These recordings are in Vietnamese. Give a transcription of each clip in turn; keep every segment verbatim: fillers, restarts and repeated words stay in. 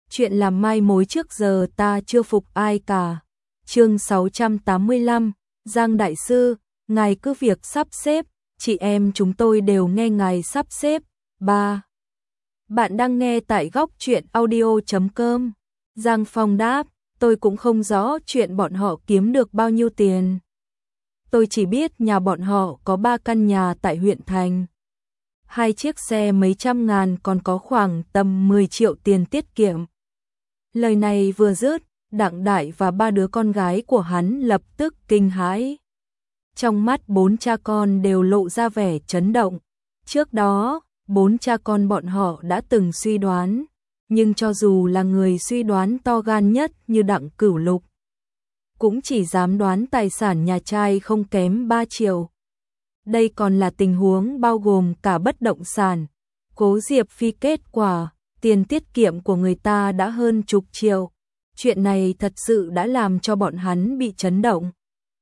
chuyện làm mai mối trước giờ ta chưa phục ai cả. Chương sáu trăm tám mươi lăm, Giang đại sư, ngài cứ việc sắp xếp, chị em chúng tôi đều nghe ngài sắp xếp. ba. Bạn đang nghe tại góc truyện audio chấm com. Giang Phong đáp, tôi cũng không rõ chuyện bọn họ kiếm được bao nhiêu tiền. Tôi chỉ biết nhà bọn họ có ba căn nhà tại huyện thành, hai chiếc xe mấy trăm ngàn, còn có khoảng tầm mười triệu tiền tiết kiệm. Lời này vừa dứt, Đặng Đại và ba đứa con gái của hắn lập tức kinh hãi. Trong mắt bốn cha con đều lộ ra vẻ chấn động. Trước đó, bốn cha con bọn họ đã từng suy đoán, nhưng cho dù là người suy đoán to gan nhất như Đặng Cửu Lục, cũng chỉ dám đoán tài sản nhà trai không kém ba triệu. Đây còn là tình huống bao gồm cả bất động sản. Cố Diệp Phi kết quả, tiền tiết kiệm của người ta đã hơn chục triệu. Chuyện này thật sự đã làm cho bọn hắn bị chấn động.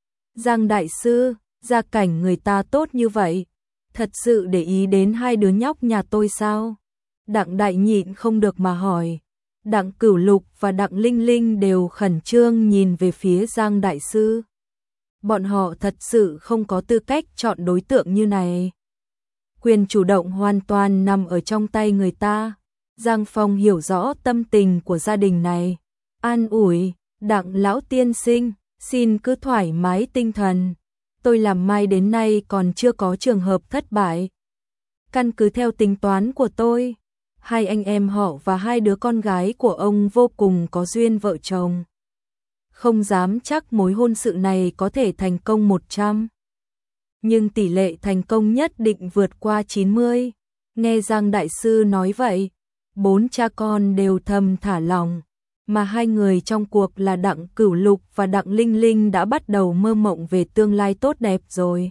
Giang đại sư, gia cảnh người ta tốt như vậy, thật sự để ý đến hai đứa nhóc nhà tôi sao? Đặng Đại nhịn không được mà hỏi. Đặng Cửu Lục và Đặng Linh Linh đều khẩn trương nhìn về phía Giang đại sư. Bọn họ thật sự không có tư cách chọn đối tượng như này. Quyền chủ động hoàn toàn nằm ở trong tay người ta. Giang Phong hiểu rõ tâm tình của gia đình này. An ủi, Đặng lão tiên sinh, xin cứ thoải mái tinh thần. Tôi làm mai đến nay còn chưa có trường hợp thất bại. Căn cứ theo tính toán của tôi, hai anh em họ và hai đứa con gái của ông vô cùng có duyên vợ chồng. Không dám chắc mối hôn sự này có thể thành công một trăm. Nhưng tỷ lệ thành công nhất định vượt qua chín mươi. Nghe Giang đại sư nói vậy, bốn cha con đều thầm thả lòng. Mà hai người trong cuộc là Đặng Cửu Lục và Đặng Linh Linh đã bắt đầu mơ mộng về tương lai tốt đẹp rồi.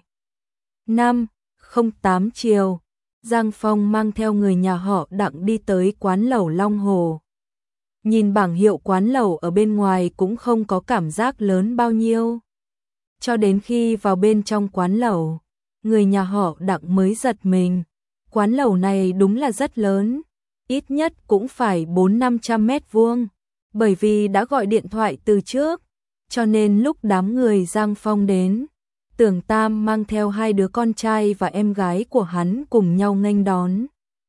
năm không tám chiều, Giang Phong mang theo người nhà họ Đặng đi tới quán lẩu Long Hồ. Nhìn bảng hiệu quán lẩu ở bên ngoài cũng không có cảm giác lớn bao nhiêu. Cho đến khi vào bên trong quán lẩu, người nhà họ Đặng mới giật mình. Quán lẩu này đúng là rất lớn, ít nhất cũng phải bốn năm trăm mét vuông. Bởi vì đã gọi điện thoại từ trước, cho nên lúc đám người Giang Phong đến, Tưởng Tam mang theo hai đứa con trai và em gái của hắn cùng nhau nghênh đón.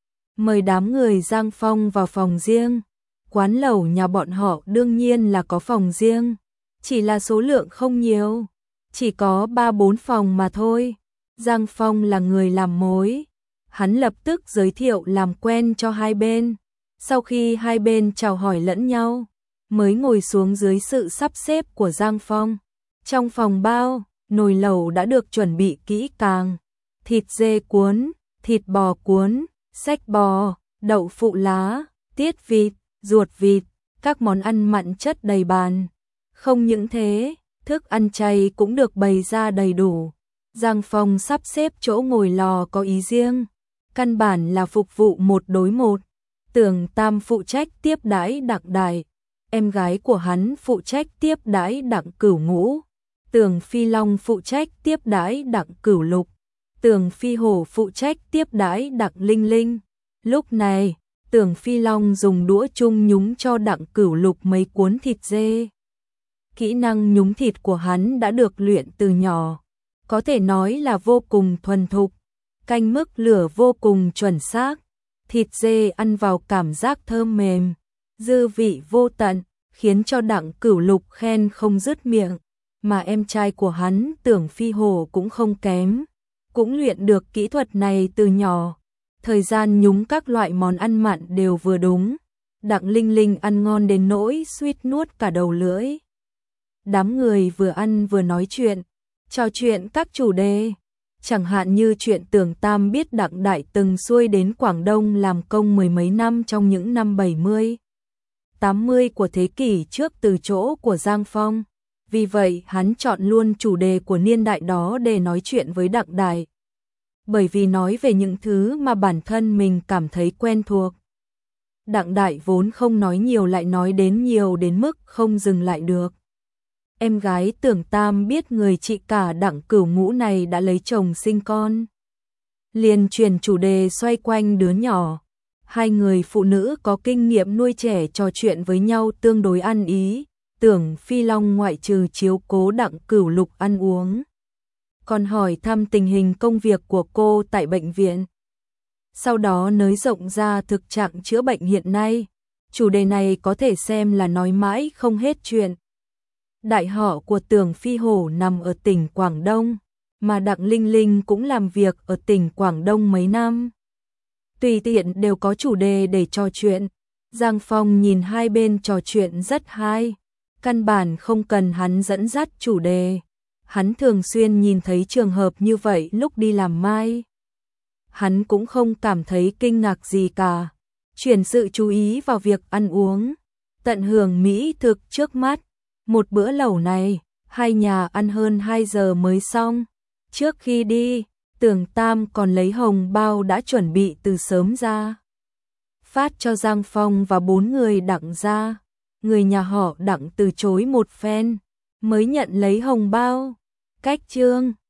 Mời đám người Giang Phong vào phòng riêng. Quán lẩu nhà bọn họ đương nhiên là có phòng riêng, chỉ là số lượng không nhiều, chỉ có ba bốn phòng mà thôi. Giang Phong là người làm mối, hắn lập tức giới thiệu làm quen cho hai bên. Sau khi hai bên chào hỏi lẫn nhau, mới ngồi xuống dưới sự sắp xếp của Giang Phong. Trong phòng bao, nồi lẩu đã được chuẩn bị kỹ càng, thịt dê cuốn, thịt bò cuốn, xách bò, đậu phụ lá, tiết vịt, ruột vịt, các món ăn mặn chất đầy bàn. Không những thế, thức ăn chay cũng được bày ra đầy đủ. Giang Phong sắp xếp chỗ ngồi lò có ý riêng, căn bản là phục vụ một đối một. Tưởng Tam phụ trách tiếp đãi Đặng Đại, em gái của hắn phụ trách tiếp đãi Đặng Cửu Ngũ. Tưởng Phi Long phụ trách tiếp đãi Đặng Cửu Lục. Tưởng Phi Hổ phụ trách tiếp đãi Đặng Linh Linh. Lúc này, Tưởng Phi Long dùng đũa chung nhúng cho Đặng Cửu Lục mấy cuốn thịt dê. Kỹ năng nhúng thịt của hắn đã được luyện từ nhỏ, có thể nói là vô cùng thuần thục. Canh mức lửa vô cùng chuẩn xác, thịt dê ăn vào cảm giác thơm mềm, dư vị vô tận, khiến cho Đặng Cửu Lục khen không dứt miệng. Mà em trai của hắn Tưởng Phi Hổ cũng không kém, cũng luyện được kỹ thuật này từ nhỏ. Thời gian nhúng các loại món ăn mặn đều vừa đúng. Đặng Linh Linh ăn ngon đến nỗi suýt nuốt cả đầu lưỡi. Đám người vừa ăn vừa nói chuyện, trò chuyện các chủ đề, chẳng hạn như chuyện Tưởng Tam biết Đặng Đại từng xuôi đến Quảng Đông làm công mười mấy năm trong những năm bảy mươi, tám mươi của thế kỷ trước từ chỗ của Giang Phong. Vì vậy hắn chọn luôn chủ đề của niên đại đó để nói chuyện với Đặng Đại. Bởi vì nói về những thứ mà bản thân mình cảm thấy quen thuộc. Đặng Đại vốn không nói nhiều lại nói đến nhiều đến mức không dừng lại được. Em gái Tưởng Tam biết người chị cả Đặng Cửu Ngũ này đã lấy chồng sinh con, liền chuyển chủ đề xoay quanh đứa nhỏ. Hai người phụ nữ có kinh nghiệm nuôi trẻ trò chuyện với nhau tương đối ăn ý, Tưởng Phi Long ngoại trừ chiếu cố Đặng Cửu Lục ăn uống, còn hỏi thăm tình hình công việc của cô tại bệnh viện. Sau đó nới rộng ra thực trạng chữa bệnh hiện nay, chủ đề này có thể xem là nói mãi không hết chuyện. Đại họ của Tưởng Phi Hổ nằm ở tỉnh Quảng Đông, mà Đặng Linh Linh cũng làm việc ở tỉnh Quảng Đông mấy năm. Tùy tiện đều có chủ đề để trò chuyện. Giang Phong nhìn hai bên trò chuyện rất hay, căn bản không cần hắn dẫn dắt chủ đề. Hắn thường xuyên nhìn thấy trường hợp như vậy lúc đi làm mai. Hắn cũng không cảm thấy kinh ngạc gì cả, chuyển sự chú ý vào việc ăn uống, tận hưởng mỹ thực trước mắt. Một bữa lẩu này, hai nhà ăn hơn hai giờ mới xong. Trước khi đi, Tưởng Tam còn lấy hồng bao đã chuẩn bị từ sớm ra, phát cho Giang Phong và bốn người Đặng gia. Người nhà họ Đặng từ chối một phen, mới nhận lấy hồng bao. Cách chương